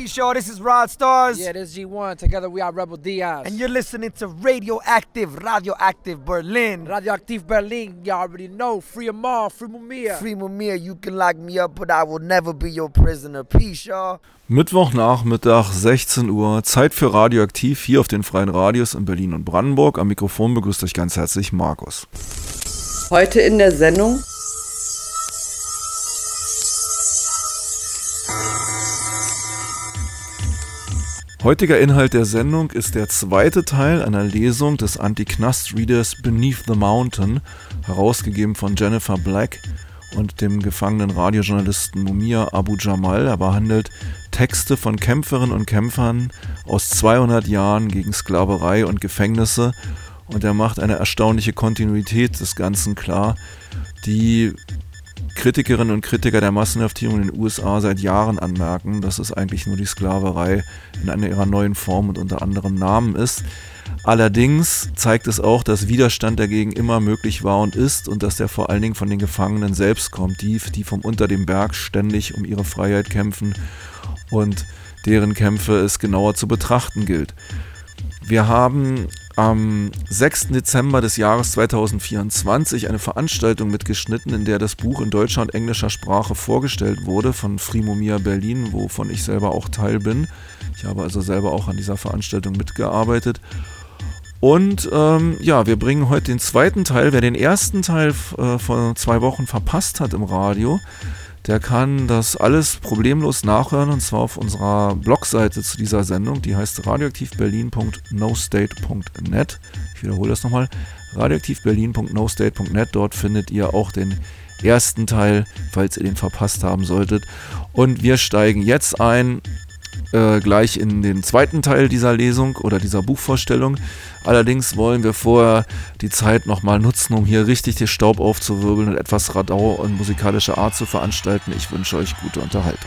Peace, y'all. This is Rod Stars. Yeah, this is G1. Together we are Rebel Diaz. And you're listening to Radioactive Berlin. Radioactive Berlin, you already know. Free Amal, free Mumia. Free Mumia, you can lock me up, but I will never be your prisoner. Peace, y'all. Mittwochnachmittag, 16 Uhr, Zeit für Radioaktiv hier auf den Freien Radios in Berlin und Brandenburg. Am Mikrofon begrüßt euch ganz herzlich Markus. Heute in der Sendung: Heutiger Inhalt der Sendung ist der zweite Teil einer Lesung des Anti-Knast-Readers Beneath the Mountain, herausgegeben von Jennifer Black und dem gefangenen Radiojournalisten Mumia Abu Jamal. Er behandelt Texte von Kämpferinnen und Kämpfern aus 200 Jahren gegen Sklaverei und Gefängnisse, und er macht eine erstaunliche Kontinuität des Ganzen klar, die Kritikerinnen und Kritiker der Massenhaftierung in den USA seit Jahren anmerken, dass es eigentlich nur die Sklaverei in einer ihrer neuen Form und unter anderem Namen ist. Allerdings zeigt es auch, dass Widerstand dagegen immer möglich war und ist, und dass der vor allen Dingen von den Gefangenen selbst kommt, die vom unter dem Berg ständig um ihre Freiheit kämpfen und deren Kämpfe es genauer zu betrachten gilt. Wir haben am 6. Dezember des Jahres 2024 eine Veranstaltung mitgeschnitten, in der das Buch in deutscher und englischer Sprache vorgestellt wurde von Free Mumia Berlin, wovon ich selber auch Teil bin. Ich habe also selber auch an dieser Veranstaltung mitgearbeitet. Und wir bringen heute den zweiten Teil. Wer den ersten Teil vor 2 Wochen verpasst hat im Radio, der kann das alles problemlos nachhören, und zwar auf unserer Blogseite zu dieser Sendung. Die heißt radioaktivberlin.nostate.net. Ich wiederhole das nochmal. radioaktivberlin.nostate.net. Dort findet ihr auch den ersten Teil, falls ihr den verpasst haben solltet. Und wir steigen jetzt ein, gleich in den zweiten Teil dieser Lesung oder dieser Buchvorstellung. Allerdings wollen wir vorher die Zeit nochmal nutzen, um hier richtig den Staub aufzuwirbeln und etwas Radau und musikalischer Art zu veranstalten. Ich wünsche euch gute Unterhaltung.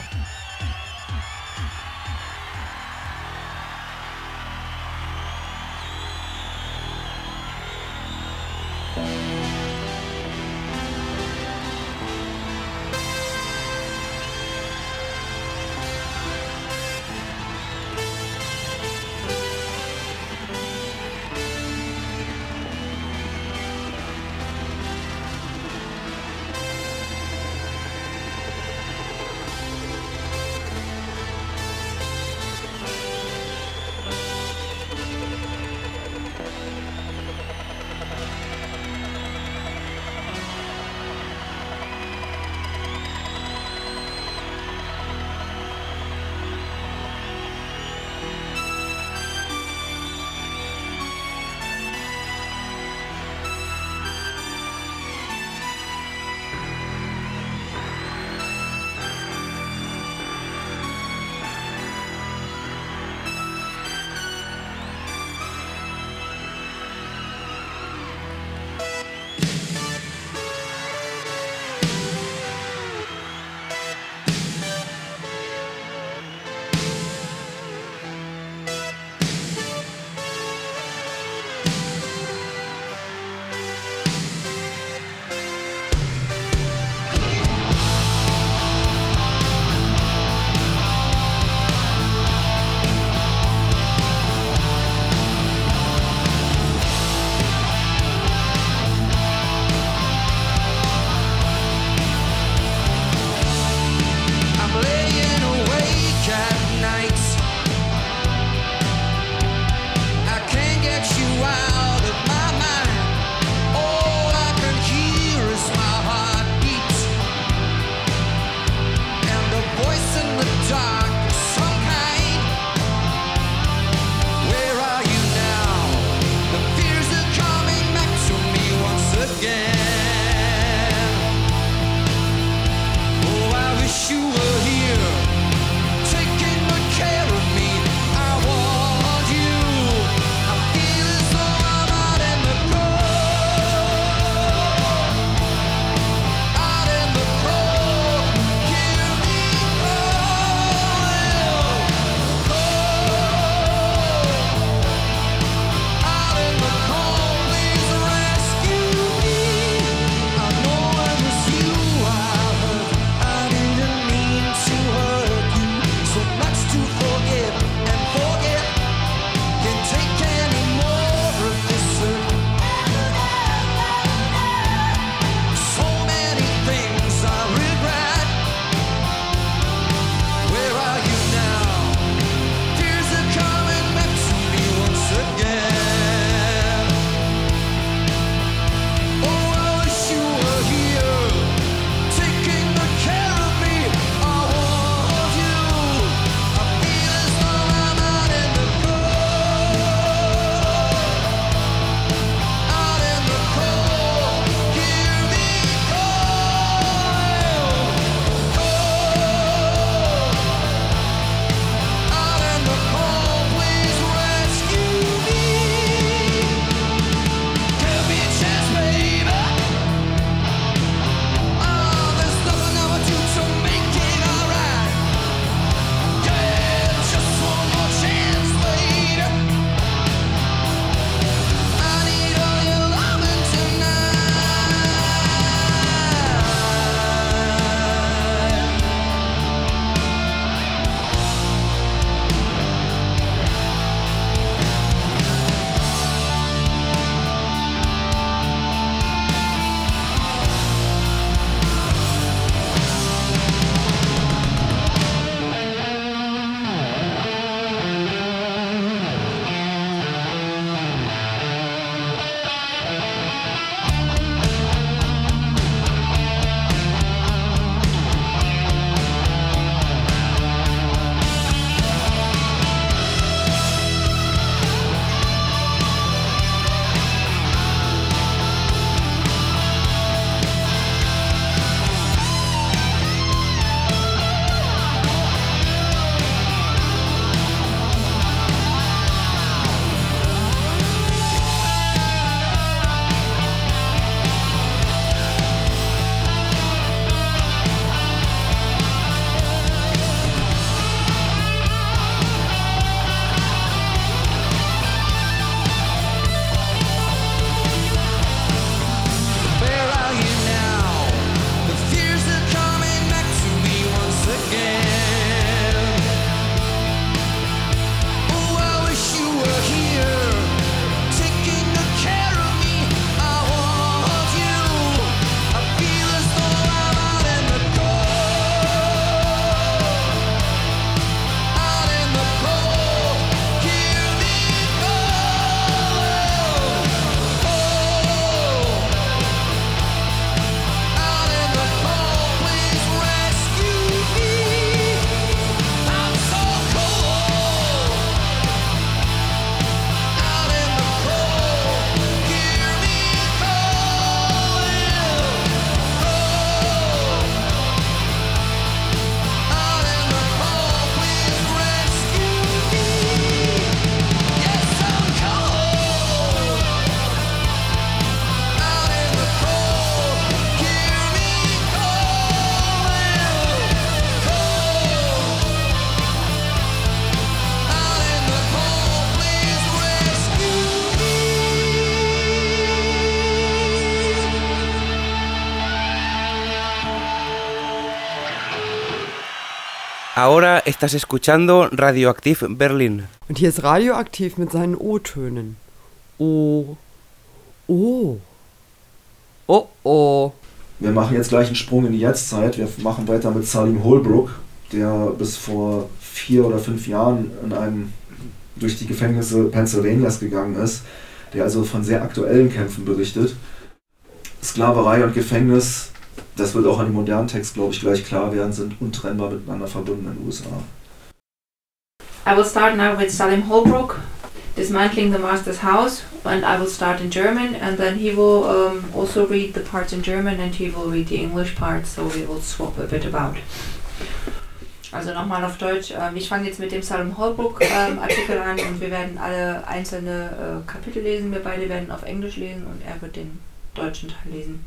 Ahora estás escuchando Radioaktiv Berlin. Und hier ist Radioaktiv mit seinen O-Tönen. O. O. Oh oh. Wir machen jetzt gleich einen Sprung in die Jetztzeit. Wir machen weiter mit Salim Holbrook, der bis vor 4 oder 5 Jahren durch die Gefängnisse Pennsylvanias gegangen ist, der also von sehr aktuellen Kämpfen berichtet. Sklaverei und Gefängnis, das wird auch an dem modernen Text, glaube ich, gleich klar werden, sind untrennbar miteinander verbunden in den USA. I will start now with Salim Holbrook, Dismantling the Master's House, and I will start in German, and then he will also read the parts in German and he will read the English parts, so we will swap a bit about. Also nochmal auf Deutsch. Ich fange jetzt mit dem Salim Holbrook Artikel an und wir werden alle einzelne Kapitel lesen. Wir beide werden auf Englisch lesen und er wird den deutschen Teil lesen.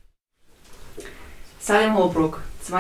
Salim Holbrook,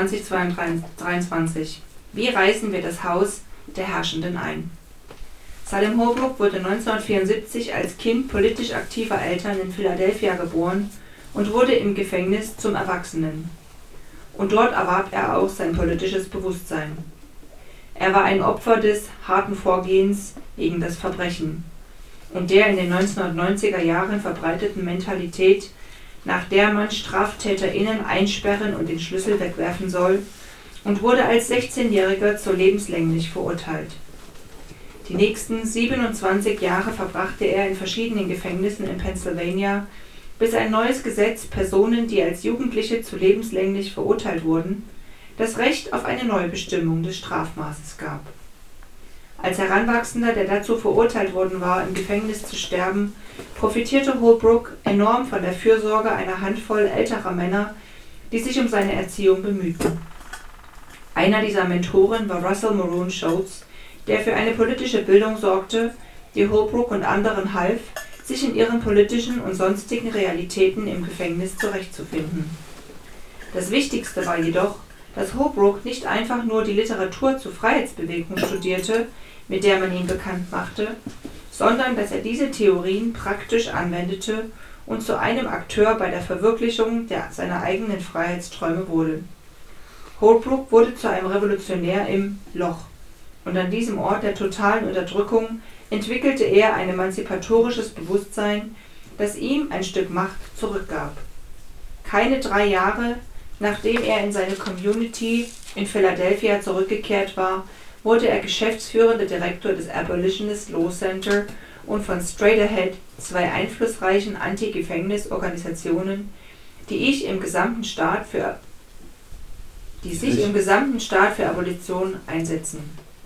2023. Wie reißen wir das Haus der Herrschenden ein? Salim Holbrook wurde 1974 als Kind politisch aktiver Eltern in Philadelphia geboren und wurde im Gefängnis zum Erwachsenen. Und dort erwarb er auch sein politisches Bewusstsein. Er war ein Opfer des harten Vorgehens gegen das Verbrechen und der in den 1990er Jahren verbreiteten Mentalität, nach der man StraftäterInnen einsperren und den Schlüssel wegwerfen soll, und wurde als 16-Jähriger zu lebenslänglich verurteilt. Die nächsten 27 Jahre verbrachte er in verschiedenen Gefängnissen in Pennsylvania, bis ein neues Gesetz Personen, die als Jugendliche zu lebenslänglich verurteilt wurden, das Recht auf eine Neubestimmung des Strafmaßes gab. Als Heranwachsender, der dazu verurteilt worden war, im Gefängnis zu sterben, profitierte Holbrook enorm von der Fürsorge einer Handvoll älterer Männer, die sich um seine Erziehung bemühten. Einer dieser Mentoren war Russell Maroon Shoatz, der für eine politische Bildung sorgte, die Holbrook und anderen half, sich in ihren politischen und sonstigen Realitäten im Gefängnis zurechtzufinden. Das Wichtigste war jedoch, dass Holbrook nicht einfach nur die Literatur zur Freiheitsbewegung studierte, mit der man ihn bekannt machte, sondern dass er diese Theorien praktisch anwendete und zu einem Akteur bei der Verwirklichung seiner eigenen Freiheitsträume wurde. Holbrook wurde zu einem Revolutionär im Loch, und an diesem Ort der totalen Unterdrückung entwickelte er ein emanzipatorisches Bewusstsein, das ihm ein Stück Macht zurückgab. Keine 3 Jahre, nachdem er in seine Community in Philadelphia zurückgekehrt war, wurde er geschäftsführender Direktor des Abolitionist Law Center und von Straight Ahead, 2 einflussreichen Anti-Gefängnis-Organisationen, die sich im gesamten Staat für Abolition einsetzen.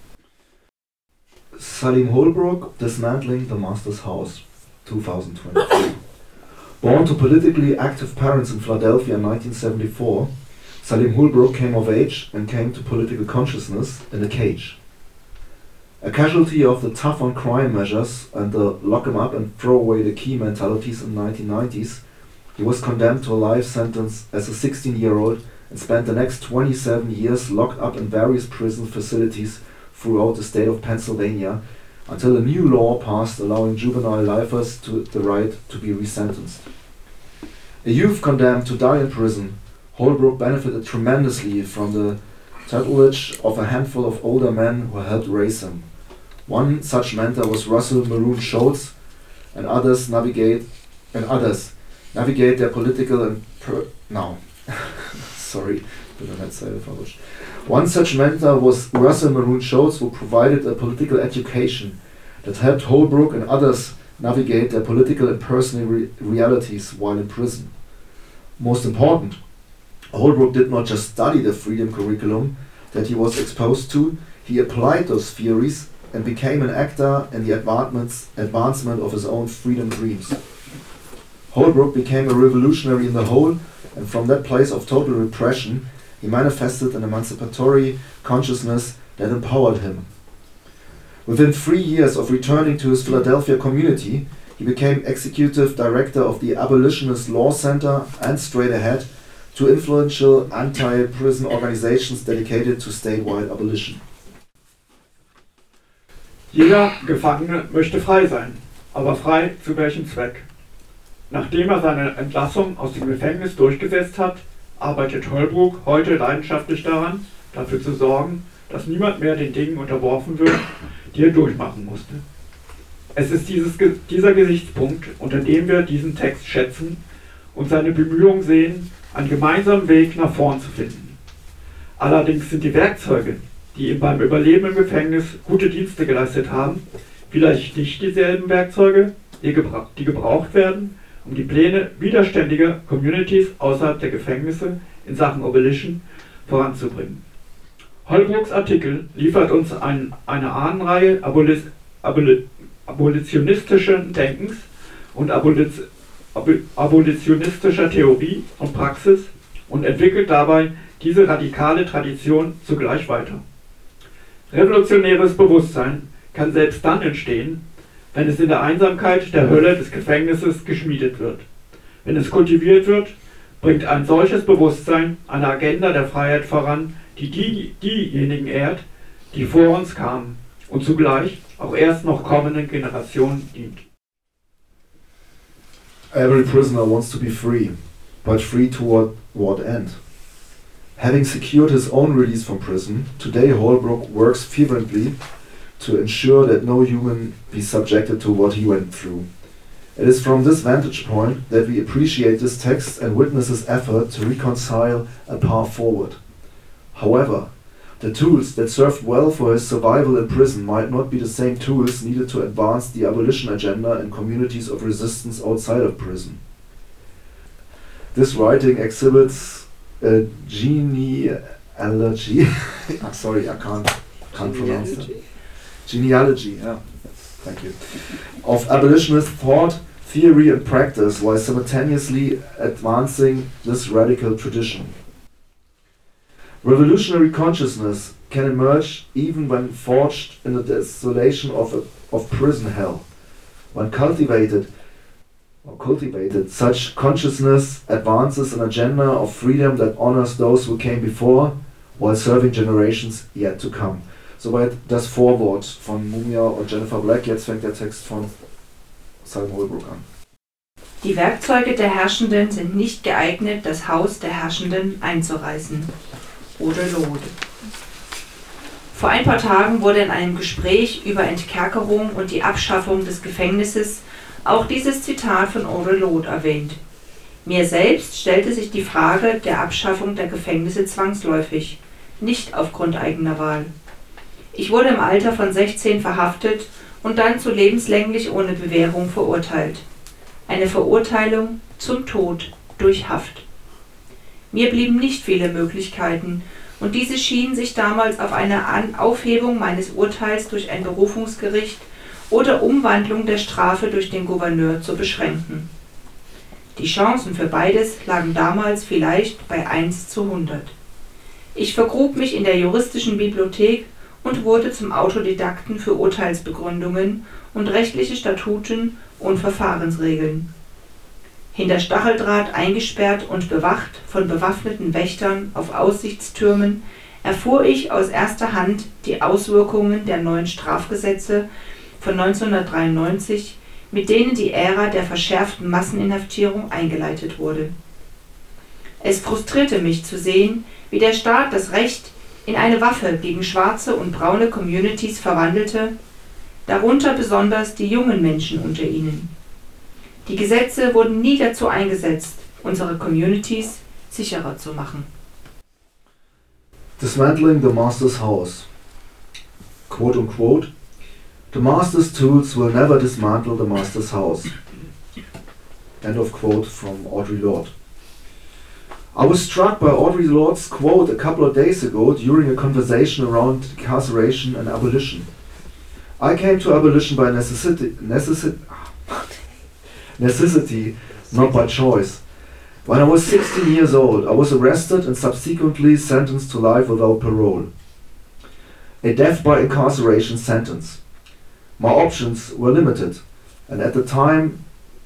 Salim Holbrook, Dismantling the Master's House, 2023. Born to politically active parents in Philadelphia in 1974, Salim Holbrook came of age and came to political consciousness in a cage. A casualty of the tough on crime measures and the lock 'em up and throw away the key mentalities in the 1990s, he was condemned to a life sentence as a 16-year-old and spent the next 27 years locked up in various prison facilities throughout the state of Pennsylvania until a new law passed allowing juvenile lifers the right to be resentenced. A youth condemned to die in prison, Holbrook benefited tremendously from the tutelage of a handful of older men who helped raise him. One such mentor was Russell Maroon Shoatz, and others navigate their political and One such mentor was Russell Maroon Shoatz, who provided a political education that helped Holbrook and others navigate their political and personal realities while in prison. Most important, Holbrook did not just study the freedom curriculum that he was exposed to, he applied those theories and became an actor in the advancement of his own freedom dreams. Holbrook became a revolutionary in the whole, and from that place of total repression, he manifested an emancipatory consciousness that empowered him. Within 3 years of returning to his Philadelphia community, he became executive director of the Abolitionist Law Center and Straight Ahead, two influential anti-prison organizations dedicated to statewide abolition. Jeder Gefangene möchte frei sein, aber frei zu welchem Zweck? Nachdem er seine Entlassung aus dem Gefängnis durchgesetzt hat, arbeitet Holbrook heute leidenschaftlich daran, dafür zu sorgen, dass niemand mehr den Dingen unterworfen wird, die er durchmachen musste. Es ist dieser Gesichtspunkt, unter dem wir diesen Text schätzen und seine Bemühungen sehen, einen gemeinsamen Weg nach vorn zu finden. Allerdings sind die Werkzeuge, die ihm beim Überleben im Gefängnis gute Dienste geleistet haben, vielleicht nicht dieselben Werkzeuge, die gebraucht werden, um die Pläne widerständiger Communities außerhalb der Gefängnisse in Sachen Abolition voranzubringen. Holbrooks Artikel liefert uns eine Ahnenreihe abolitionistischen Denkens und abolitionistischer Theorie und Praxis und entwickelt dabei diese radikale Tradition zugleich weiter. Revolutionäres Bewusstsein kann selbst dann entstehen, wenn es in der Einsamkeit der Hölle des Gefängnisses geschmiedet wird. Wenn es kultiviert wird, bringt ein solches Bewusstsein eine Agenda der Freiheit voran, die diejenigen ehrt, die vor uns kamen und zugleich auch erst noch kommenden Generationen dient. Every prisoner wants to be free, but free toward what end? Having secured his own release from prison, today Holbrook works fervently to ensure that no human be subjected to what he went through. It is from this vantage point that we appreciate this text and witness his effort to reconcile a path forward. However, the tools that served well for his survival in prison might not be the same tools needed to advance the abolition agenda in communities of resistance outside of prison. This writing exhibits a genealogy. Sorry, I can't pronounce that. Genealogy, yeah, thank you. Of abolitionist thought, theory and practice while simultaneously advancing this radical tradition. Revolutionary consciousness can emerge even when forged in the desolation of prison hell. When cultivated, such consciousness advances an agenda of freedom that honors those who came before, while serving generations yet to come. Soweit das Vorwort von Mumia und Jennifer Black. Jetzt fängt der Text von Salim Holbrook an. Die Werkzeuge der Herrschenden sind nicht geeignet, das Haus der Herrschenden einzureißen. Audelode. Vor ein paar Tagen wurde in einem Gespräch über Entkerkerung und die Abschaffung des Gefängnisses auch dieses Zitat von Audelode erwähnt. Mir selbst stellte sich die Frage der Abschaffung der Gefängnisse zwangsläufig, nicht aufgrund eigener Wahl. Ich wurde im Alter von 16 verhaftet und dann zu lebenslänglich ohne Bewährung verurteilt. Eine Verurteilung zum Tod durch Haft. Mir blieben nicht viele Möglichkeiten und diese schienen sich damals auf eine Aufhebung meines Urteils durch ein Berufungsgericht oder Umwandlung der Strafe durch den Gouverneur zu beschränken. Die Chancen für beides lagen damals vielleicht bei 1:100. Ich vergrub mich in der juristischen Bibliothek und wurde zum Autodidakten für Urteilsbegründungen und rechtliche Statuten und Verfahrensregeln. Hinter Stacheldraht eingesperrt und bewacht von bewaffneten Wächtern auf Aussichtstürmen erfuhr ich aus erster Hand die Auswirkungen der neuen Strafgesetze von 1993, mit denen die Ära der verschärften Masseninhaftierung eingeleitet wurde. Es frustrierte mich zu sehen, wie der Staat das Recht in eine Waffe gegen schwarze und braune Communities verwandelte, darunter besonders die jungen Menschen unter ihnen. Die Gesetze wurden nie dazu eingesetzt, unsere Communities sicherer zu machen. Dismantling the Master's House. Quote unquote, the Master's tools will never dismantle the Master's house. End of quote from Audre Lorde. I was struck by Audre Lorde's quote a couple of days ago during a conversation around incarceration and abolition. I came to abolition by necessity, not by choice. When I was 16 years old, I was arrested and subsequently sentenced to life without parole. A death by incarceration sentence. My options were limited, and at the time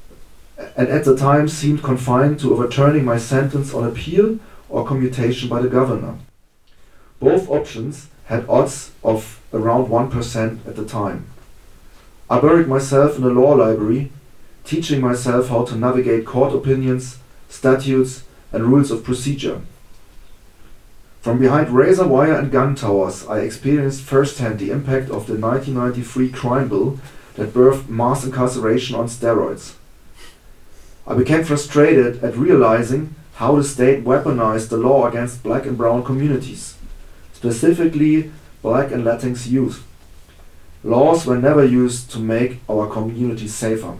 seemed confined to overturning my sentence on appeal or commutation by the governor. Both options had odds of around 1% at the time. I buried myself in a law library, teaching myself how to navigate court opinions, statutes and rules of procedure. From behind razor wire and gun towers, I experienced firsthand the impact of the 1993 crime bill that birthed mass incarceration on steroids. I became frustrated at realizing how the state weaponized the law against black and brown communities, specifically black and Latinx youth. Laws were never used to make our communities safer.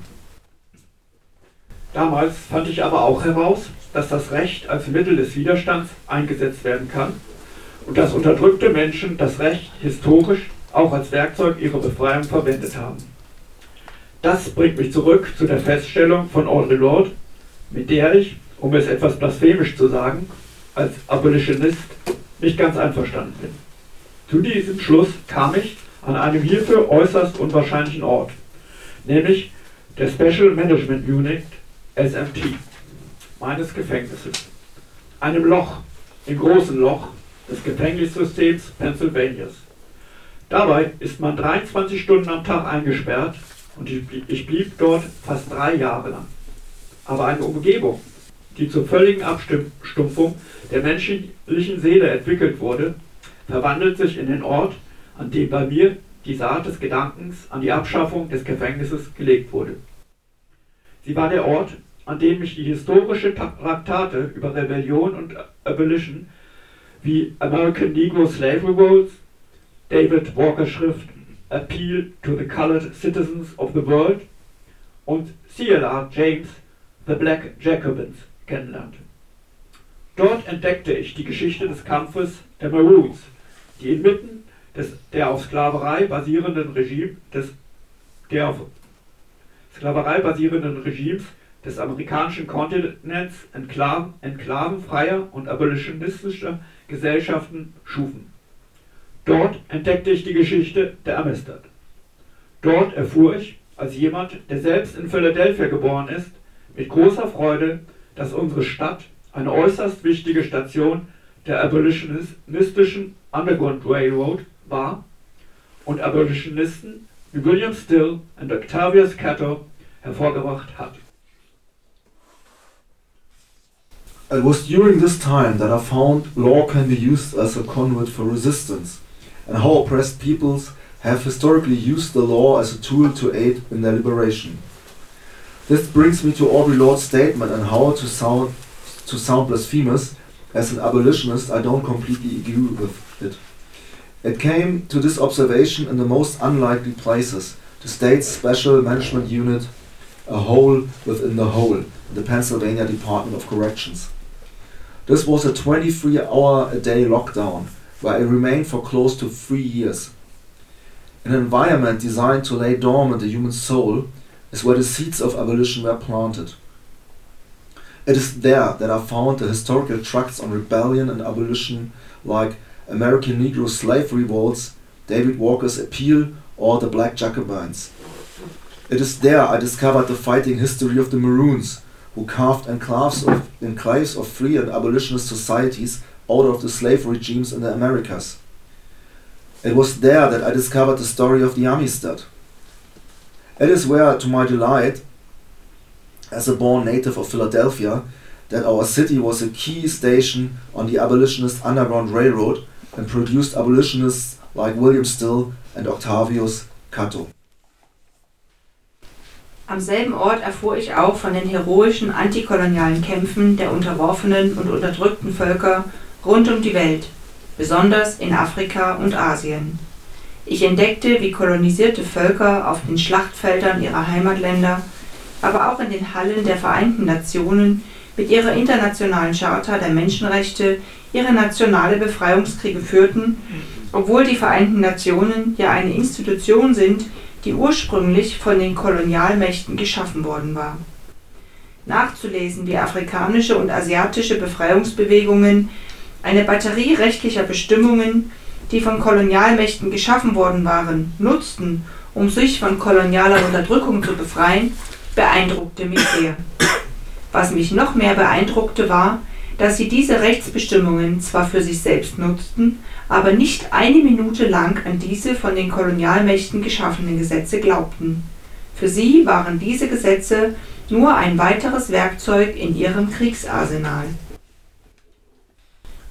Damals fand ich aber auch heraus, dass das Recht als Mittel des Widerstands eingesetzt werden kann und dass unterdrückte Menschen das Recht historisch auch als Werkzeug ihrer Befreiung verwendet haben. Das bringt mich zurück zu der Feststellung von Audre Lorde, mit der ich, um es etwas blasphemisch zu sagen, als Abolitionist nicht ganz einverstanden bin. Zu diesem Schluss kam ich an einem hierfür äußerst unwahrscheinlichen Ort, nämlich der Special Management Unit SMT meines Gefängnisses, einem Loch, im großen Loch des Gefängnissystems Pennsylvanias. Dabei ist man 23 Stunden am Tag eingesperrt und ich blieb dort fast 3 Jahre lang. Aber eine Umgebung, die zur völligen Abstumpfung der menschlichen Seele entwickelt wurde, verwandelt sich in den Ort, an dem bei mir die Saat des Gedankens an die Abschaffung des Gefängnisses gelegt wurde. Sie war der Ort, an dem mich die historische Traktate über Rebellion und Abolition wie American Negro Slave Revolts, David Walker Schrift Appeal to the Colored Citizens of the World und C.L.R. James The Black Jacobins kennenlernte. Dort entdeckte ich die Geschichte des Kampfes der Maroons, die inmitten der auf Sklaverei basierenden Regimes des amerikanischen Kontinents Enklaven freier und abolitionistischer Gesellschaften schufen. Dort entdeckte ich die Geschichte der Amistad. Dort erfuhr ich, als jemand, der selbst in Philadelphia geboren ist, mit großer Freude, dass unsere Stadt eine äußerst wichtige Station der abolitionistischen Underground Railroad war und Abolitionisten wie William Still und Octavius Catto hervorgebracht hat. It was during this time that I found law can be used as a conduit for resistance, and how oppressed peoples have historically used the law as a tool to aid in their liberation. This brings me to Audre Lorde's statement and how to sound blasphemous. As an abolitionist, I don't completely agree with it. It came to this observation in the most unlikely places, the state's special management unit, a hole within the hole, the Pennsylvania Department of Corrections. This was a 23-hour-a-day lockdown, where I remained for close to 3 years. An environment designed to lay dormant the human soul is where the seeds of abolition were planted. It is there that I found the historical tracts on rebellion and abolition like American Negro Slave Revolts, David Walker's Appeal, or the Black Jacobins. It is there I discovered the fighting history of the Maroons, who carved enclaves of free and abolitionist societies out of the slave regimes in the Americas. It was there that I discovered the story of the Amistad. It is where, to my delight, as a born native of Philadelphia, that our city was a key station on the abolitionist Underground Railroad and produced abolitionists like William Still and Octavius Catto. Am selben Ort erfuhr ich auch von den heroischen antikolonialen Kämpfen der unterworfenen und unterdrückten Völker rund um die Welt, besonders in Afrika und Asien. Ich entdeckte, wie kolonisierte Völker auf den Schlachtfeldern ihrer Heimatländer, aber auch in den Hallen der Vereinten Nationen mit ihrer internationalen Charta der Menschenrechte ihre nationale Befreiungskriege führten, obwohl die Vereinten Nationen ja eine Institution sind, die ursprünglich von den Kolonialmächten geschaffen worden war. Nachzulesen, wie afrikanische und asiatische Befreiungsbewegungen eine Batterie rechtlicher Bestimmungen, die von Kolonialmächten geschaffen worden waren, nutzten, um sich von kolonialer Unterdrückung zu befreien, beeindruckte mich sehr. Was mich noch mehr beeindruckte war, dass sie diese Rechtsbestimmungen zwar für sich selbst nutzten, aber nicht eine Minute lang an diese von den Kolonialmächten geschaffenen Gesetze glaubten. Für sie waren diese Gesetze nur ein weiteres Werkzeug in ihrem Kriegsarsenal.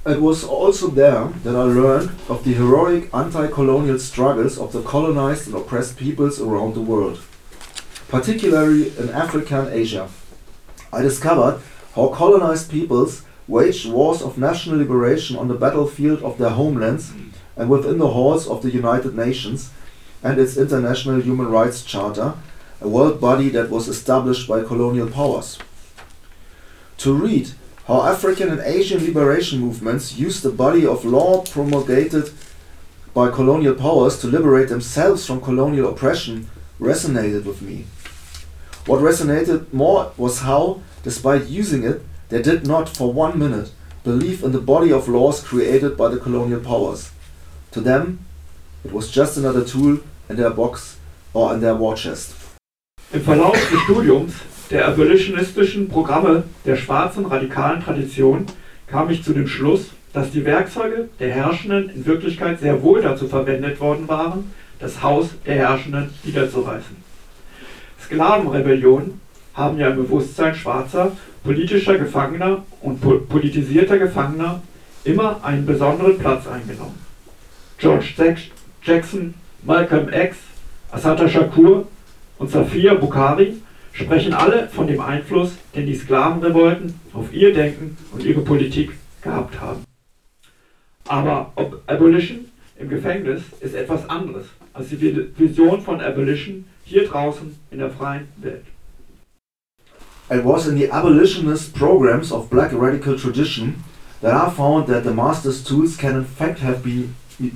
It was also there that I learned of the heroic anti-colonial struggles of the colonized and oppressed peoples around the world, particularly in Africa and Asia. I discovered how colonized peoples waged wars of national liberation on the battlefield of their homelands and within the halls of the United Nations and its International Human Rights Charter, a world body that was established by colonial powers. To read how African and Asian liberation movements used the body of law promulgated by colonial powers to liberate themselves from colonial oppression resonated with me. What resonated more was how, despite using it, they did not for 1 minute believe in the body of laws created by the colonial powers. To them, it was just another tool in their box or in their war chest. Im Verlauf des Studiums der abolitionistischen Programme der schwarzen radikalen Tradition kam ich zu dem Schluss, dass die Werkzeuge der Herrschenden in Wirklichkeit sehr wohl dazu verwendet worden waren, das Haus der Herrschenden niederzureißen. Sklavenrebellionen haben ja im Bewusstsein schwarzer, politischer Gefangener und politisierter Gefangener immer einen besonderen Platz eingenommen. George Jackson, Malcolm X, Assata Shakur und Safia Bukhari sprechen alle von dem Einfluss, den die Sklavenrevolten auf ihr Denken und ihre Politik gehabt haben. Aber Abolition im Gefängnis ist etwas anderes als die Vision von Abolition hier draußen in der freien Welt. It was in the abolitionist programs of black radical tradition that I found that the master's tools can in fact have been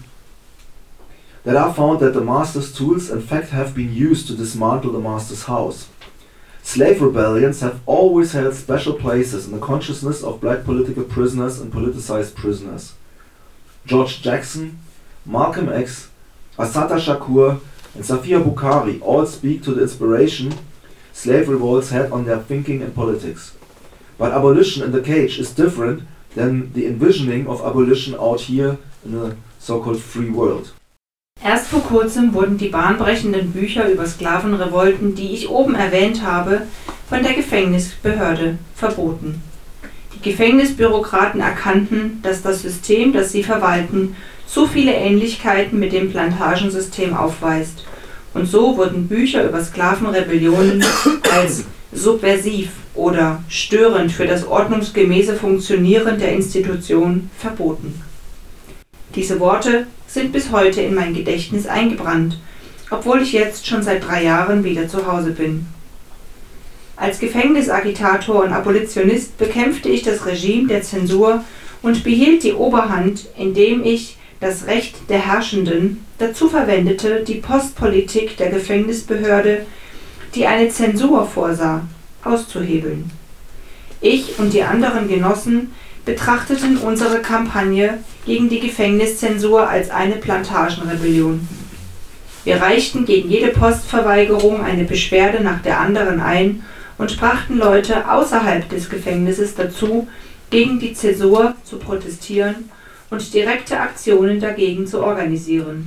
used to dismantle the master's house. Slave rebellions have always held special places in the consciousness of black political prisoners and politicized prisoners. George Jackson, Malcolm X, Assata Shakur and Safia Bukhari all speak to the inspiration slave revolts had on their thinking and politics. But abolition in the cage is different than the envisioning of abolition out here in a so-called free world. Erst vor kurzem wurden die bahnbrechenden Bücher über Sklavenrevolten, die ich oben erwähnt habe, von der Gefängnisbehörde verboten. Die Gefängnisbürokraten erkannten, dass das System, das sie verwalten, zu viele Ähnlichkeiten mit dem Plantagensystem aufweist. Und so wurden Bücher über Sklavenrebellionen als subversiv oder störend für das ordnungsgemäße Funktionieren der Institution verboten. Diese Worte sind bis heute in mein Gedächtnis eingebrannt, obwohl ich jetzt schon seit 3 Jahren wieder zu Hause bin. Als Gefängnisagitator und Abolitionist bekämpfte ich das Regime der Zensur und behielt die Oberhand, indem ich das Recht der Herrschenden dazu verwendete, die Postpolitik der Gefängnisbehörde, die eine Zensur vorsah, auszuhebeln. Ich und die anderen Genossen betrachteten unsere Kampagne gegen die Gefängniszensur als eine Plantagenrebellion. Wir reichten gegen jede Postverweigerung eine Beschwerde nach der anderen ein und brachten Leute außerhalb des Gefängnisses dazu, gegen die Zensur zu protestieren und direkte Aktionen dagegen zu organisieren.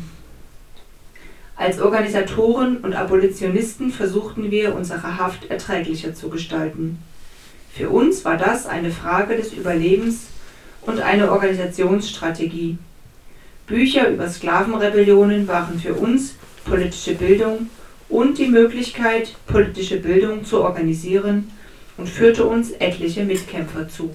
Als Organisatoren und Abolitionisten versuchten wir, unsere Haft erträglicher zu gestalten. Für uns war das eine Frage des Überlebens und eine Organisationsstrategie. Bücher über Sklavenrebellionen waren für uns politische Bildung und die Möglichkeit, politische Bildung zu organisieren und führte uns etliche Mitkämpfer zu.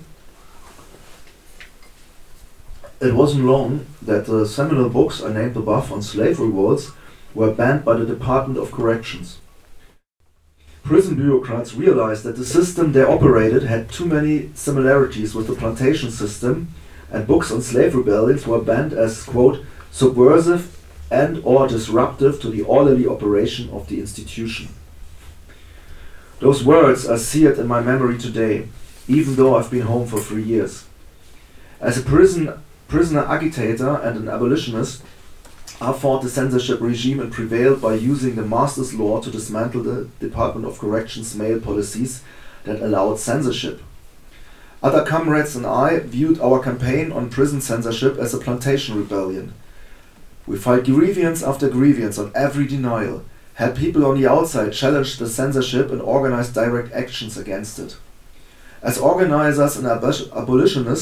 It wasn't long that the seminal books I named above on slave revolts were banned by the Department of Corrections. Prison bureaucrats realized that the system they operated had too many similarities with the plantation system, and books on slave rebellions were banned as, quote, subversive and or disruptive to the orderly operation of the institution. Those words are seared in my memory today, even though I've been home for 3 years. As a prisoner agitator and an abolitionist, I fought the censorship regime and prevailed by using the master's law to dismantle the Department of Corrections' mail policies that allowed censorship. Other comrades and I viewed our campaign on prison censorship as a plantation rebellion. We filed grievance after grievance on every denial, had people on the outside challenge the censorship and organized direct actions against it. As organizers and abolitionists,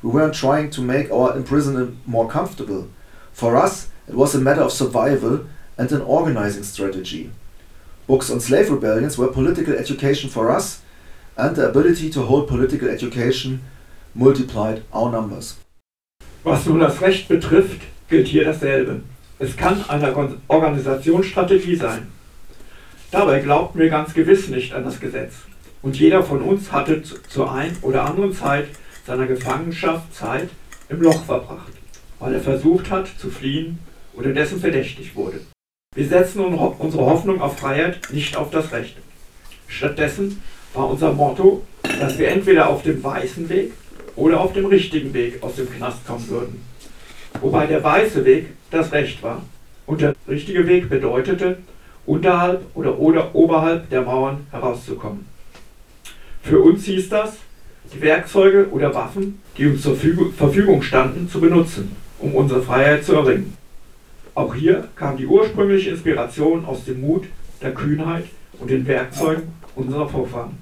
We weren't trying to make our imprisonment more comfortable. For us, it was a matter of survival and an organizing strategy. Books on slave rebellions were political education for us, and the ability to hold political education multiplied our numbers. Was nun das Recht betrifft, gilt hier dasselbe. Es kann eine Organisationsstrategie sein. Dabei glaubten wir ganz gewiss nicht an das Gesetz. Und jeder von uns hatte zur einen oder anderen Zeit seiner Gefangenschaftszeit im Loch verbracht, weil er versucht hat zu fliehen oder dessen verdächtig wurde. Wir setzen unsere Hoffnung auf Freiheit, nicht auf das Recht. Stattdessen war unser Motto, dass wir entweder auf dem weißen Weg oder auf dem richtigen Weg aus dem Knast kommen würden. Wobei der weiße Weg das Recht war und der richtige Weg bedeutete, unterhalb oder oberhalb der Mauern herauszukommen. Für uns hieß das, die Werkzeuge oder Waffen, die uns zur Verfügung standen, zu benutzen, um unsere Freiheit zu erringen. Auch hier kam die ursprüngliche Inspiration aus dem Mut, der Kühnheit und den Werkzeugen unserer Vorfahren.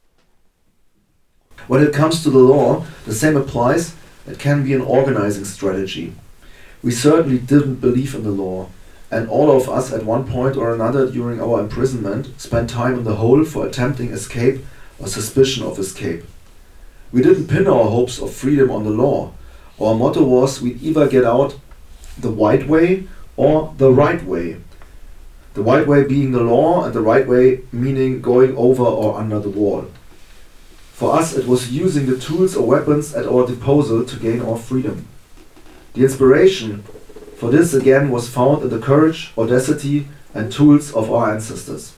When it comes to the law, the same applies. It can be an organizing strategy. We certainly didn't believe in the law, and all of us at one point or another during our imprisonment spent time in the hole for attempting escape or suspicion of escape. We didn't pin our hopes of freedom on the law. Our motto was we'd either get out the white way or the right way. The white way being the law and the right way meaning going over or under the wall. For us it was using the tools or weapons at our disposal to gain our freedom. The inspiration for this again was found in the courage, audacity and tools of our ancestors.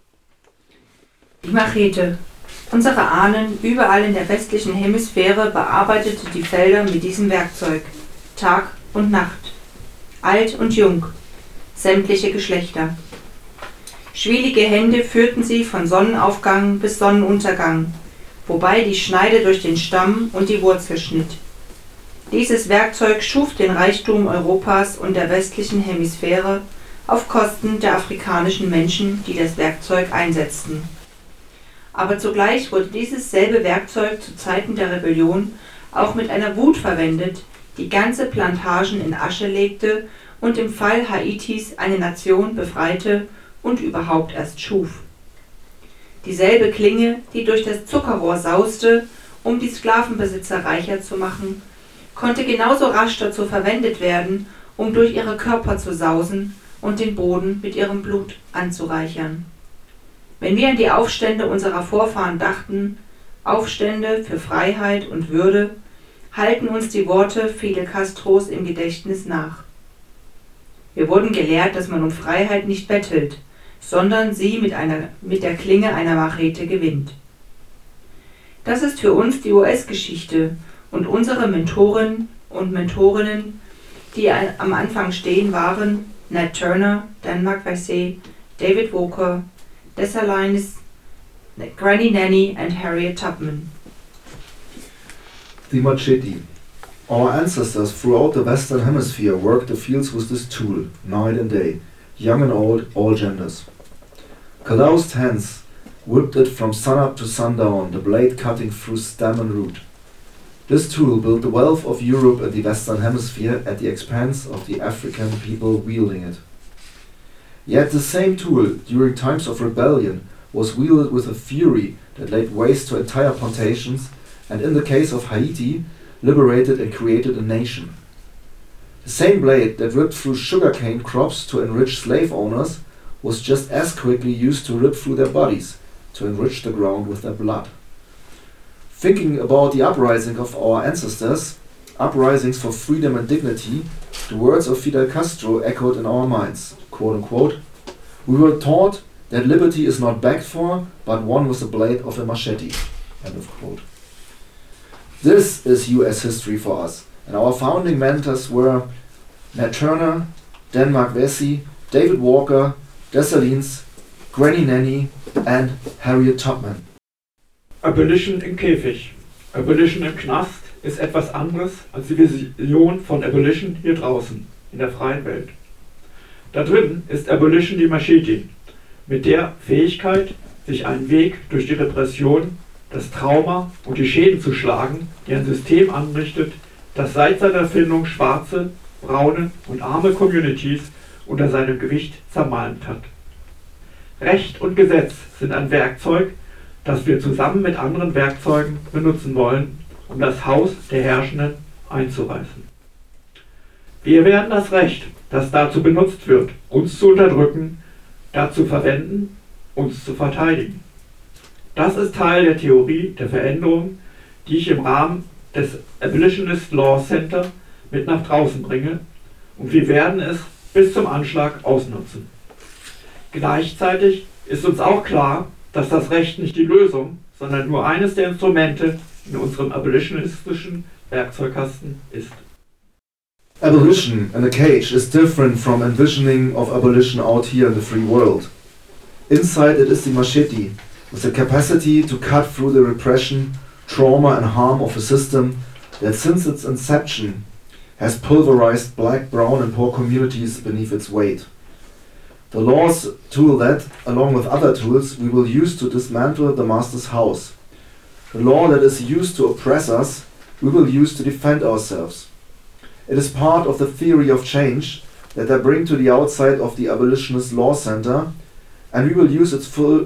Die Machete. Unsere Ahnen überall in der westlichen Hemisphäre bearbeitete die Felder mit diesem Werkzeug, Tag und Nacht, alt und jung, sämtliche Geschlechter. Schwielige Hände führten sie von Sonnenaufgang bis Sonnenuntergang, wobei die Schneide durch den Stamm und die Wurzel schnitt. Dieses Werkzeug schuf den Reichtum Europas und der westlichen Hemisphäre auf Kosten der afrikanischen Menschen, die das Werkzeug einsetzten. Aber zugleich wurde dieses selbe Werkzeug zu Zeiten der Rebellion auch mit einer Wut verwendet, die ganze Plantagen in Asche legte und im Fall Haitis eine Nation befreite und überhaupt erst schuf. Dieselbe Klinge, die durch das Zuckerrohr sauste, um die Sklavenbesitzer reicher zu machen, konnte genauso rasch dazu verwendet werden, um durch ihre Körper zu sausen und den Boden mit ihrem Blut anzureichern. Wenn wir an die Aufstände unserer Vorfahren dachten, Aufstände für Freiheit und Würde, halten uns die Worte Fidel Castros im Gedächtnis nach. Wir wurden gelehrt, dass man um Freiheit nicht bettelt, sondern sie mit der Klinge einer Machete gewinnt. Das ist für uns die US-Geschichte und unsere Mentoren und Mentorinnen, die am Anfang stehen, waren Nat Turner, Dan McVesey, David Walker, Dessalines, Granny Nanny and Harriet Tubman. The machete. Our ancestors throughout the Western Hemisphere worked the fields with this tool, night and day, young and old, all genders. Calloused hands whipped it from sunup to sundown, the blade cutting through stem and root. This tool built the wealth of Europe and the Western Hemisphere at the expense of the African people wielding it. Yet the same tool, during times of rebellion, was wielded with a fury that laid waste to entire plantations and, in the case of Haiti, liberated and created a nation. The same blade that ripped through sugarcane crops to enrich slave owners was just as quickly used to rip through their bodies, to enrich the ground with their blood. Thinking about the uprising of our ancestors, uprisings for freedom and dignity, the words of Fidel Castro echoed in our minds, quote unquote, "We were taught that liberty is not begged for, but won with the blade of a machete," end of quote. This is US history for us, and our founding mentors were Nat Turner, Dan McVesey, David Walker, Dessalines, Granny Nanny and Harriet Tubman. Abolition im Käfig. Abolition im Knast ist etwas anderes als die Vision von Abolition hier draußen, in der freien Welt. Da drin ist Abolition die Machete, mit der Fähigkeit, sich einen Weg durch die Repression, das Trauma und die Schäden zu schlagen, die ein System anrichtet, das seit seiner Erfindung schwarze, braune und arme Communities unter seinem Gewicht zermalmt hat. Recht und Gesetz sind ein Werkzeug, das wir zusammen mit anderen Werkzeugen benutzen wollen, um das Haus der Herrschenden einzureißen. Wir werden das Recht, das dazu benutzt wird, uns zu unterdrücken, dazu verwenden, uns zu verteidigen. Das ist Teil der Theorie der Veränderung, die ich im Rahmen des Abolitionist Law Center mit nach draußen bringe, und wir werden es bis zum Anschlag ausnutzen. Gleichzeitig ist uns auch klar, dass das Recht nicht die Lösung, sondern nur eines der Instrumente in unserem abolitionistischen Werkzeugkasten ist. Abolition in a cage is different from envisioning of abolition out here in the free world. Inside it is the machete, with the capacity to cut through the repression, trauma and harm of a system that since its inception has pulverized black, brown and poor communities beneath its weight. The law's tool that, along with other tools, we will use to dismantle the master's house. The law that is used to oppress us, we will use to defend ourselves. It is part of the theory of change that I bring to the outside of the Abolitionist Law Center, and we will use its full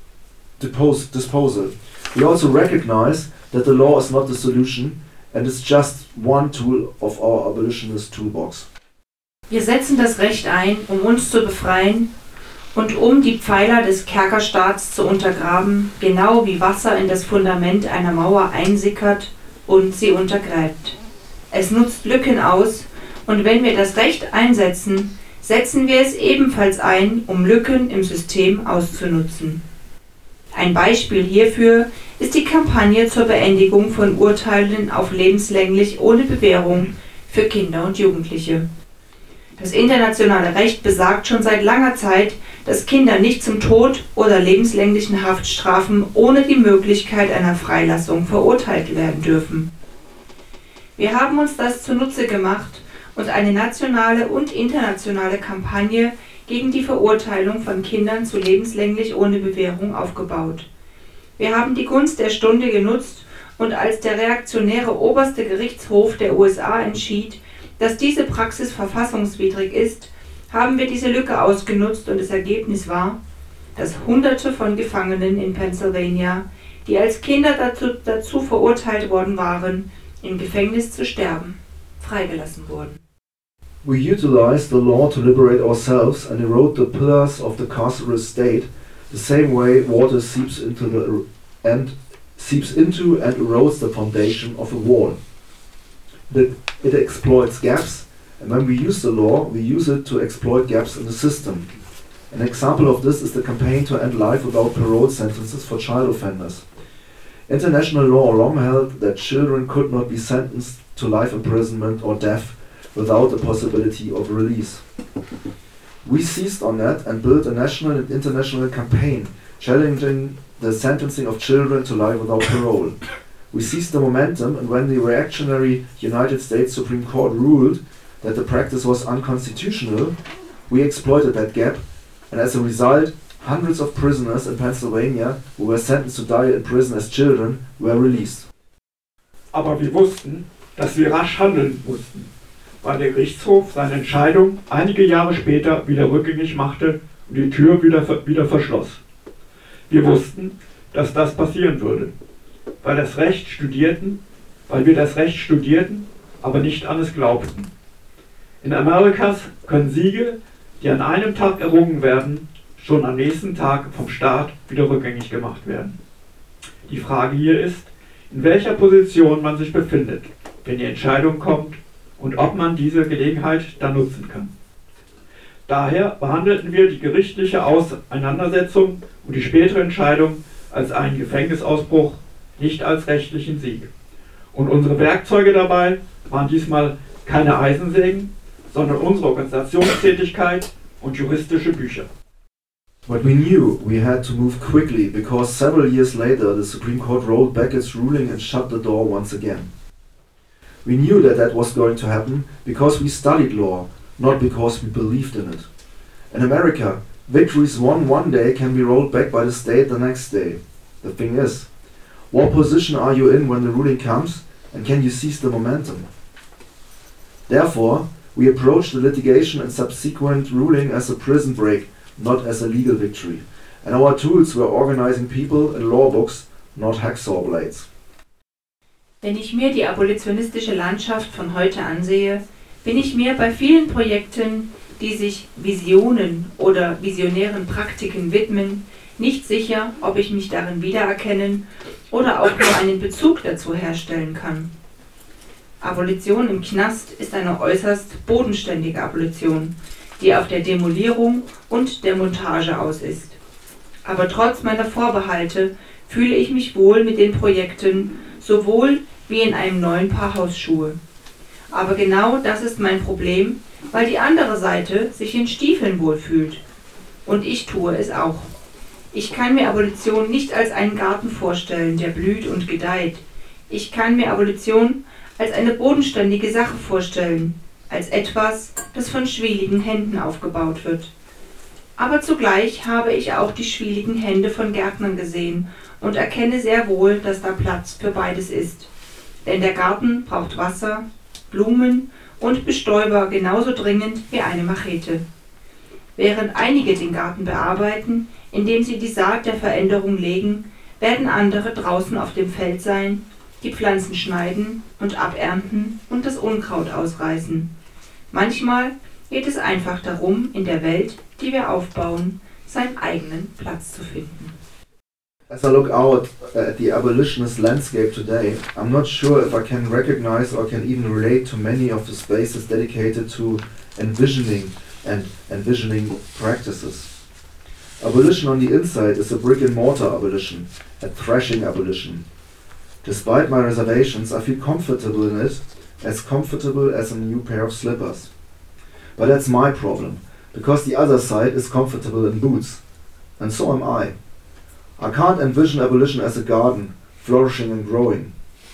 disposal. We also recognize that the law is not the solution and is just one tool of our abolitionist toolbox. Wir setzen das Recht ein, um uns zu befreien und um die Pfeiler des Kerkerstaats zu untergraben, genau wie Wasser in das Fundament einer Mauer einsickert und sie untergräbt. Es nutzt Lücken aus, und wenn wir das Recht einsetzen, setzen wir es ebenfalls ein, um Lücken im System auszunutzen. Ein Beispiel hierfür ist die Kampagne zur Beendigung von Urteilen auf lebenslänglich ohne Bewährung für Kinder und Jugendliche. Das internationale Recht besagt schon seit langer Zeit, dass Kinder nicht zum Tod oder lebenslänglichen Haftstrafen ohne die Möglichkeit einer Freilassung verurteilt werden dürfen. Wir haben uns das zunutze gemacht und eine nationale und internationale Kampagne gegen die Verurteilung von Kindern zu lebenslänglich ohne Bewährung aufgebaut. Wir haben die Gunst der Stunde genutzt, und als der reaktionäre oberste Gerichtshof der USA entschied, dass diese Praxis verfassungswidrig ist, haben wir diese Lücke ausgenutzt, und das Ergebnis war, dass Hunderte von Gefangenen in Pennsylvania, die als Kinder dazu verurteilt worden waren, im Gefängnis zu sterben, freigelassen wurden. We utilized the law to liberate ourselves and erode the pillars of the carceral state, the same way water seeps into and erodes the foundation of a wall. It exploits gaps, and when we use the law, we use it to exploit gaps in the system. An example of this is the campaign to end life without parole sentences for child offenders. International law long held that children could not be sentenced to life imprisonment or death without the possibility of release. We seized on that and built a national and international campaign challenging the sentencing of children to life without parole. We seized the momentum, and when the reactionary United States Supreme Court ruled that the practice was unconstitutional, we exploited that gap, and as a result, hundreds of prisoners in Pennsylvania who were sentenced to die in prison as children were released. Aber wir wussten, dass wir rasch handeln mussten, weil der Gerichtshof seine Entscheidung einige Jahre später wieder rückgängig machte und die Tür wieder verschloss. Wir wussten, dass das passieren würde, weil wir das Recht studierten, aber nicht an es glaubten. In Amerikas können Siege, die an einem Tag errungen werden, schon am nächsten Tag vom Staat wieder rückgängig gemacht werden. Die Frage hier ist, in welcher Position man sich befindet, wenn die Entscheidung kommt, und ob man diese Gelegenheit dann nutzen kann. Daher behandelten wir die gerichtliche Auseinandersetzung und die spätere Entscheidung als einen Gefängnisausbruch, nicht als rechtlichen Sieg. Und unsere Werkzeuge dabei waren diesmal keine Eisensägen, sondern unsere Organisationstätigkeit und juristische Bücher. But we knew we had to move quickly because several years later the Supreme Court rolled back its ruling and shut the door once again. We knew that was going to happen because we studied law, not because we believed in it. In America, victories won one day can be rolled back by the state the next day. The thing is, what position are you in when the ruling comes, and can you seize the momentum? Therefore, we approach the litigation and subsequent ruling as a prison break, not as a legal victory. And our tools were organizing people and law books, not hacksaw blades. Wenn ich mir die abolitionistische Landschaft von heute ansehe, bin ich mir bei vielen Projekten, die sich Visionen oder visionären Praktiken widmen, nicht sicher, ob ich mich darin wiedererkennen oder auch nur einen Bezug dazu herstellen kann. Abolition im Knast ist eine äußerst bodenständige Abolition, die auf der Demolierung und der Montage aus ist. Aber trotz meiner Vorbehalte fühle ich mich wohl mit den Projekten, sowohl wie in einem neuen Paar Hausschuhe. Aber genau das ist mein Problem, weil die andere Seite sich in Stiefeln wohlfühlt. Und ich tue es auch. Ich kann mir Abolition nicht als einen Garten vorstellen, der blüht und gedeiht. Ich kann mir Abolition als eine bodenständige Sache vorstellen, als etwas, das von schwieligen Händen aufgebaut wird. Aber zugleich habe ich auch die schwieligen Hände von Gärtnern gesehen und erkenne sehr wohl, dass da Platz für beides ist. Denn der Garten braucht Wasser, Blumen und Bestäuber genauso dringend wie eine Machete. Während einige den Garten bearbeiten, indem sie die Saat der Veränderung legen, werden andere draußen auf dem Feld sein, die Pflanzen schneiden und abernten und das Unkraut ausreißen. Manchmal geht es einfach darum, in der Welt, die wir aufbauen, seinen eigenen Platz zu finden. As I look out at the abolitionist landscape today, I'm not sure if I can recognize or can even relate to many of the spaces dedicated to envisioning and envisioning practices. Abolition on the inside is a brick-and-mortar abolition, a thrashing abolition. Despite my reservations, I feel comfortable in it, as comfortable as a new pair of slippers. But that's my problem, because the other side is comfortable in boots, and so am I. I can't envision abolition as a garden, flourishing and growing.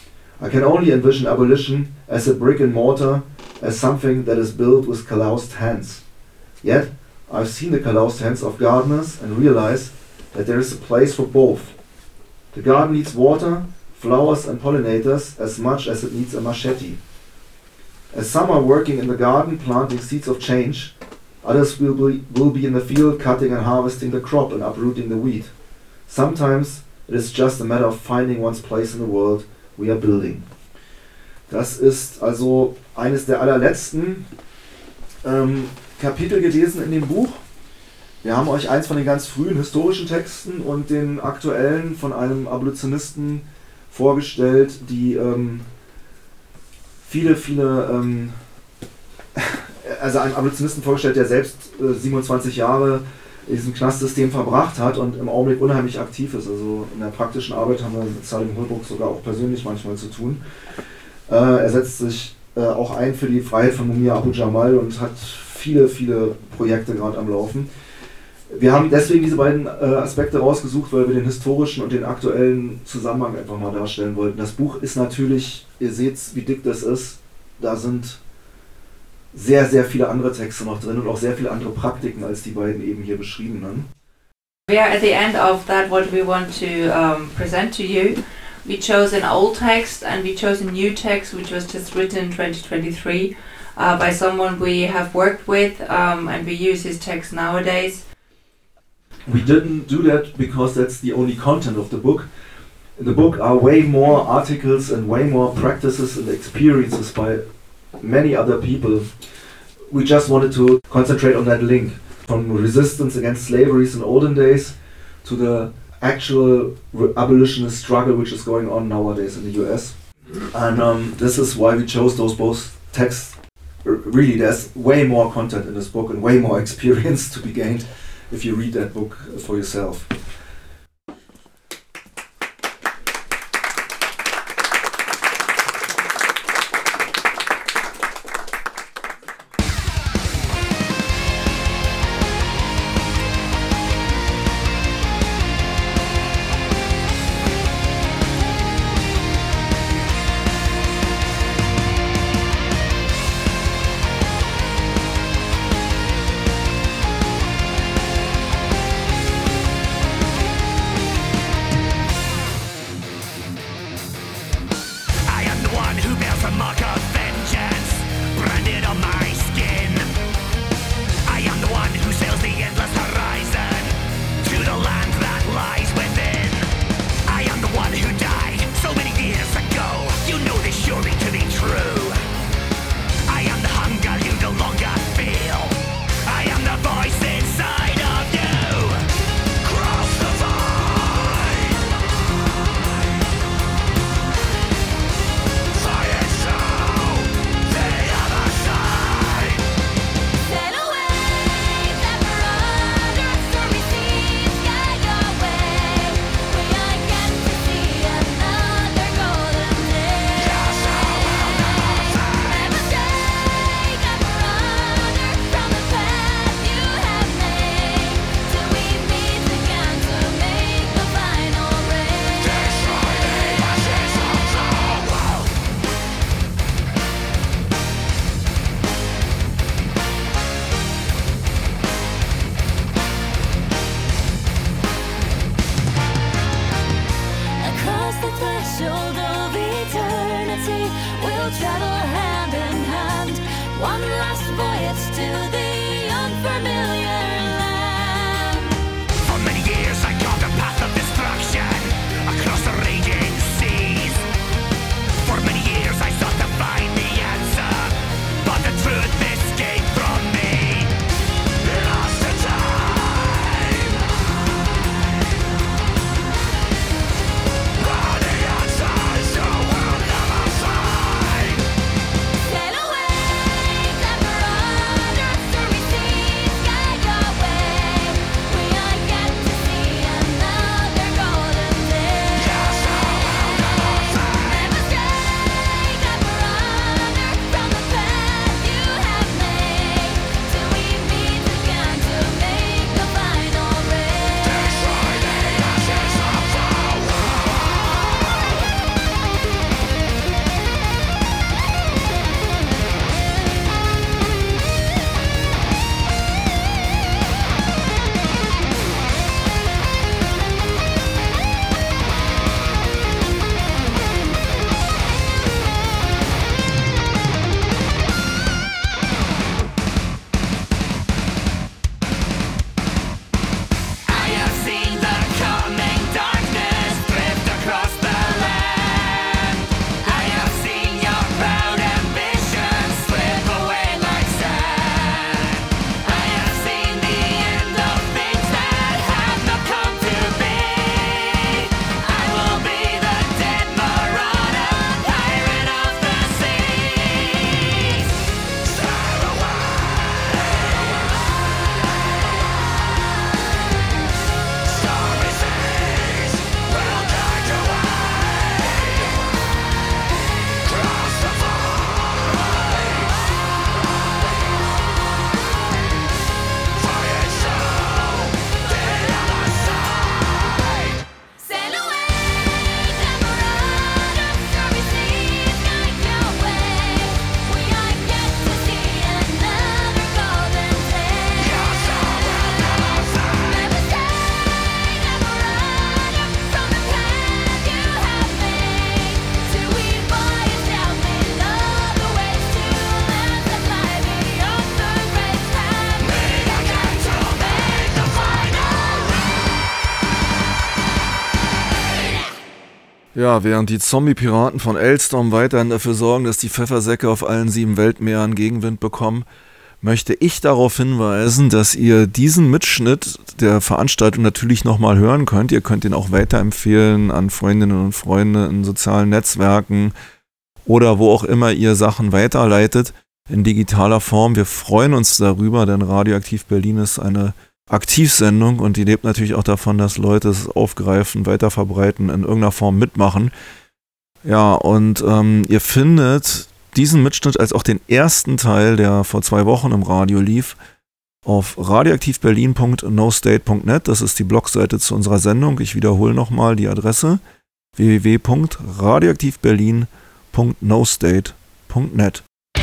I can only envision abolition as a brick and mortar, as something that is built with calloused hands. Yet, I've seen the calloused hands of gardeners and realize that there is a place for both. The garden needs water, flowers and pollinators as much as it needs a machete. As some are working in the garden planting seeds of change, others will be in the field cutting and harvesting the crop and uprooting the wheat. Sometimes it is just a matter of finding one's place in the world we are building. Das ist also eines der allerletzten Kapitel gewesen in dem Buch. Wir haben euch eins von den ganz frühen historischen Texten und den aktuellen von einem Abolitionisten vorgestellt, die also einen Abolitionisten vorgestellt, der selbst 27 Jahre in diesem Knastsystem verbracht hat und im Augenblick unheimlich aktiv ist. Also in der praktischen Arbeit haben wir mit Salim Holbrook sogar auch persönlich manchmal zu tun. Er setzt sich auch ein für die Freiheit von Mumia Abu Jamal und hat viele Projekte gerade am Laufen. Wir haben deswegen diese beiden Aspekte rausgesucht, weil wir den historischen und den aktuellen Zusammenhang einfach mal darstellen wollten. Das Buch ist natürlich, ihr seht, wie dick das ist, da sind sehr viele andere Texte noch drin und auch sehr viele andere Praktiken als die beiden eben hier beschriebenen. We are at the end of that what we want to present to you. We chose an old text and we chose a new text which was just written in 2023 by someone we have worked with and we use his text nowadays. We didn't do that because that's the only content of the book. In the book are way more articles and way more practices and experiences by many other people. We just wanted to concentrate on that link from resistance against slaveries in olden days to the actual abolitionist struggle which is going on nowadays in the US. And this is why we chose those both texts. Really, there's way more content in this book and way more experience to be gained if you read that book for yourself. Ja, während die Zombie-Piraten von Elstorm weiterhin dafür sorgen, dass die Pfeffersäcke auf allen 7 Weltmeeren Gegenwind bekommen, möchte ich darauf hinweisen, dass ihr diesen Mitschnitt der Veranstaltung natürlich nochmal hören könnt. Ihr könnt ihn auch weiterempfehlen an Freundinnen und Freunde in sozialen Netzwerken oder wo auch immer ihr Sachen weiterleitet in digitaler Form. Wir freuen uns darüber, denn Radioaktiv Berlin ist eine Aktivsendung und die lebt natürlich auch davon, dass Leute es aufgreifen, weiterverbreiten, in irgendeiner Form mitmachen. Ja, und ihr findet diesen Mitschnitt als auch den ersten Teil, der vor 2 Wochen im Radio lief, auf radioaktivberlin.nostate.net. Das ist die Blogseite zu unserer Sendung. Ich wiederhole nochmal die Adresse: www.radioaktivberlin.nostate.net.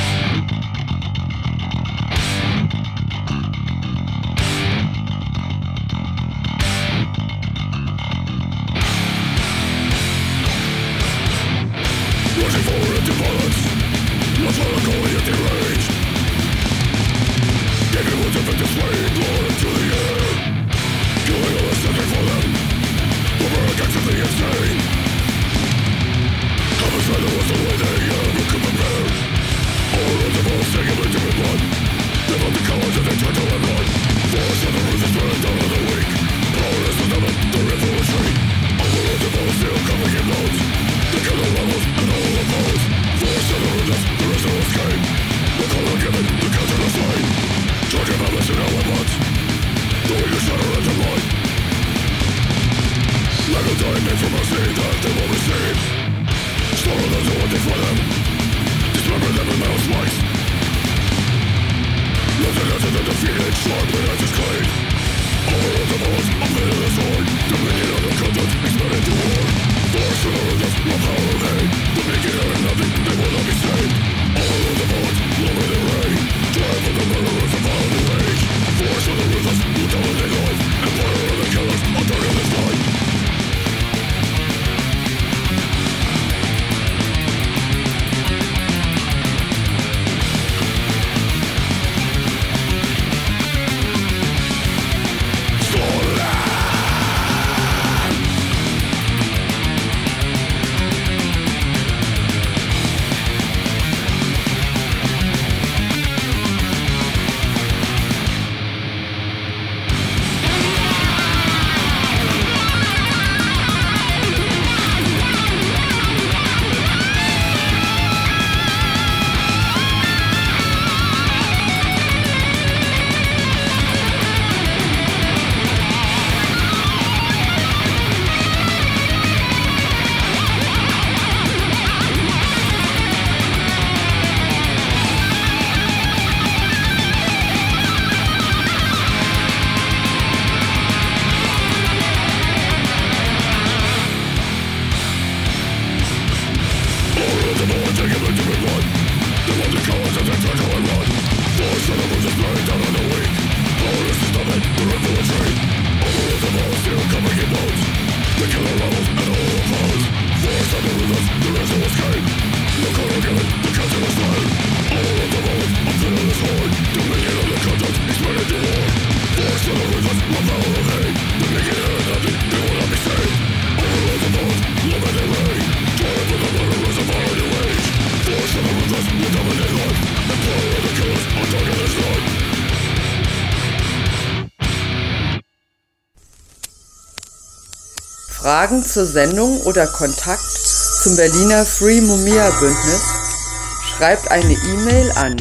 Fragen zur Sendung oder Kontakt zum Berliner Free Mumia Bündnis? Schreibt eine E-Mail an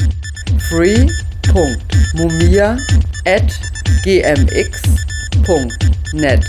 free.mumia@gmx.net.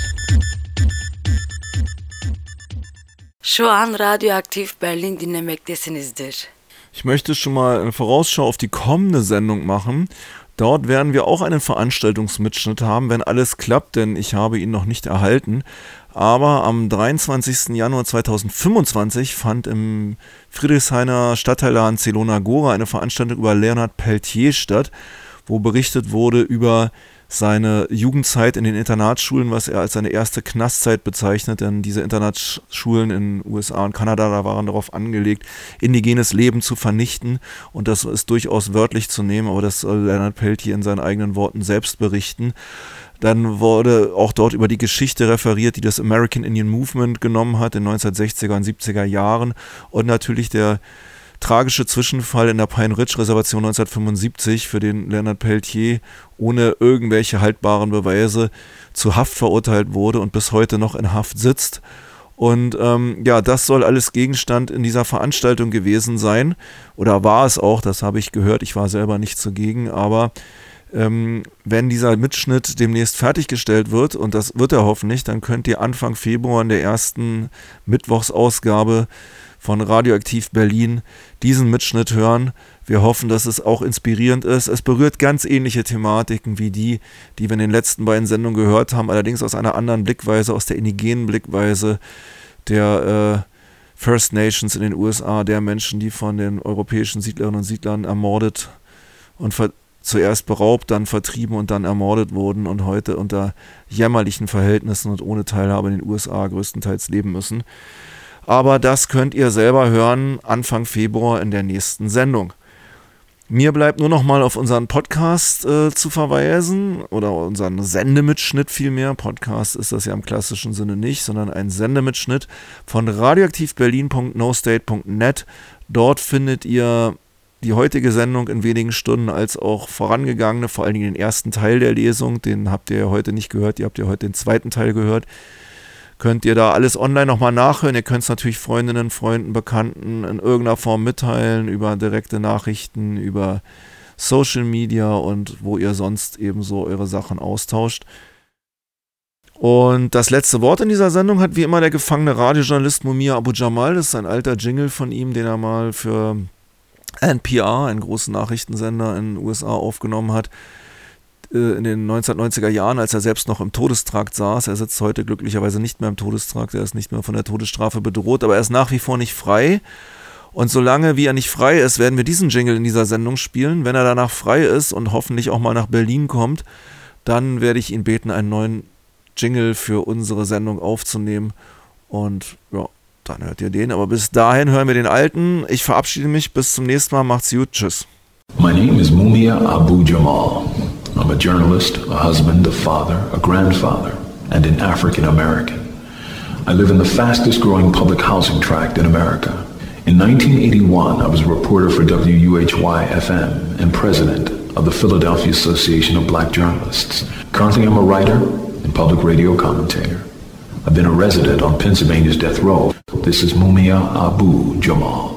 Şu an Radioaktiv Berlin dinlemektesinizdir. Ich möchte schon mal eine Vorausschau auf die kommende Sendung machen. Dort werden wir auch einen Veranstaltungsmitschnitt haben, wenn alles klappt, denn ich habe ihn noch nicht erhalten. Aber am 23. Januar 2025 fand im Friedrichshainer Stadtteilladen Zelona Gora eine Veranstaltung über Leonhard Peltier statt, wo berichtet wurde über seine Jugendzeit in den Internatsschulen, was er als seine erste Knastzeit bezeichnet, denn diese Internatsschulen in USA und Kanada, da waren darauf angelegt, indigenes Leben zu vernichten, und das ist durchaus wörtlich zu nehmen, aber das soll Leonard Peltier in seinen eigenen Worten selbst berichten. Dann wurde auch dort über die Geschichte referiert, die das American Indian Movement genommen hat in den 1960er und 70er Jahren, und natürlich der tragische Zwischenfall in der Pine Ridge Reservation 1975, für den Leonard Peltier ohne irgendwelche haltbaren Beweise zu Haft verurteilt wurde und bis heute noch in Haft sitzt. Und das soll alles Gegenstand in dieser Veranstaltung gewesen sein, oder war es auch, das habe ich gehört, ich war selber nicht zugegen, aber wenn dieser Mitschnitt demnächst fertiggestellt wird, und das wird er hoffentlich, dann könnt ihr Anfang Februar in der ersten Mittwochsausgabe von Radioaktiv Berlin diesen Mitschnitt hören. Wir hoffen, dass es auch inspirierend ist. Es berührt ganz ähnliche Thematiken wie die wir in den letzten beiden Sendungen gehört haben, allerdings aus einer anderen Blickweise, aus der indigenen Blickweise der First Nations in den USA, der Menschen, die von den europäischen Siedlerinnen und Siedlern ermordet und zuerst beraubt, dann vertrieben und dann ermordet wurden und heute unter jämmerlichen Verhältnissen und ohne Teilhabe in den USA größtenteils leben müssen. Aber das könnt ihr selber hören Anfang Februar in der nächsten Sendung. Mir bleibt nur noch mal auf unseren Podcast zu verweisen, oder unseren Sendemitschnitt vielmehr. Podcast ist das ja im klassischen Sinne nicht, sondern ein Sendemitschnitt von radioaktivberlin.nostate.net. Dort findet ihr die heutige Sendung in wenigen Stunden als auch vorangegangene, vor allen Dingen den ersten Teil der Lesung, den habt ihr ja heute nicht gehört, ihr habt ja heute den zweiten Teil gehört. Könnt ihr da alles online nochmal nachhören. Ihr könnt es natürlich Freundinnen, Freunden, Bekannten in irgendeiner Form mitteilen, über direkte Nachrichten, über Social Media und wo ihr sonst eben so eure Sachen austauscht. Und das letzte Wort in dieser Sendung hat wie immer der gefangene Radiojournalist Mumia Abu Jamal. Das ist ein alter Jingle von ihm, den er mal für NPR, einen großen Nachrichtensender in den USA, aufgenommen hat. In den 1990er Jahren, als er selbst noch im Todestrakt saß. Er sitzt heute glücklicherweise nicht mehr im Todestrakt, er ist nicht mehr von der Todesstrafe bedroht, aber er ist nach wie vor nicht frei. Und solange wie er nicht frei ist, werden wir diesen Jingle in dieser Sendung spielen. Wenn er danach frei ist und hoffentlich auch mal nach Berlin kommt, dann werde ich ihn beten, einen neuen Jingle für unsere Sendung aufzunehmen. Und ja, dann hört ihr den. Aber bis dahin hören wir den alten. Ich verabschiede mich, bis zum nächsten Mal. Macht's gut, tschüss. My name is Mumia Abu Jamal. I'm a journalist, a husband, a father, a grandfather, and an African American. I live in the fastest growing public housing tract in America. In 1981, I was a reporter for WUHY-FM and president of the Philadelphia Association of Black Journalists. Currently, I'm a writer and public radio commentator. I've been a resident on Pennsylvania's death row. This is Mumia Abu Jamal.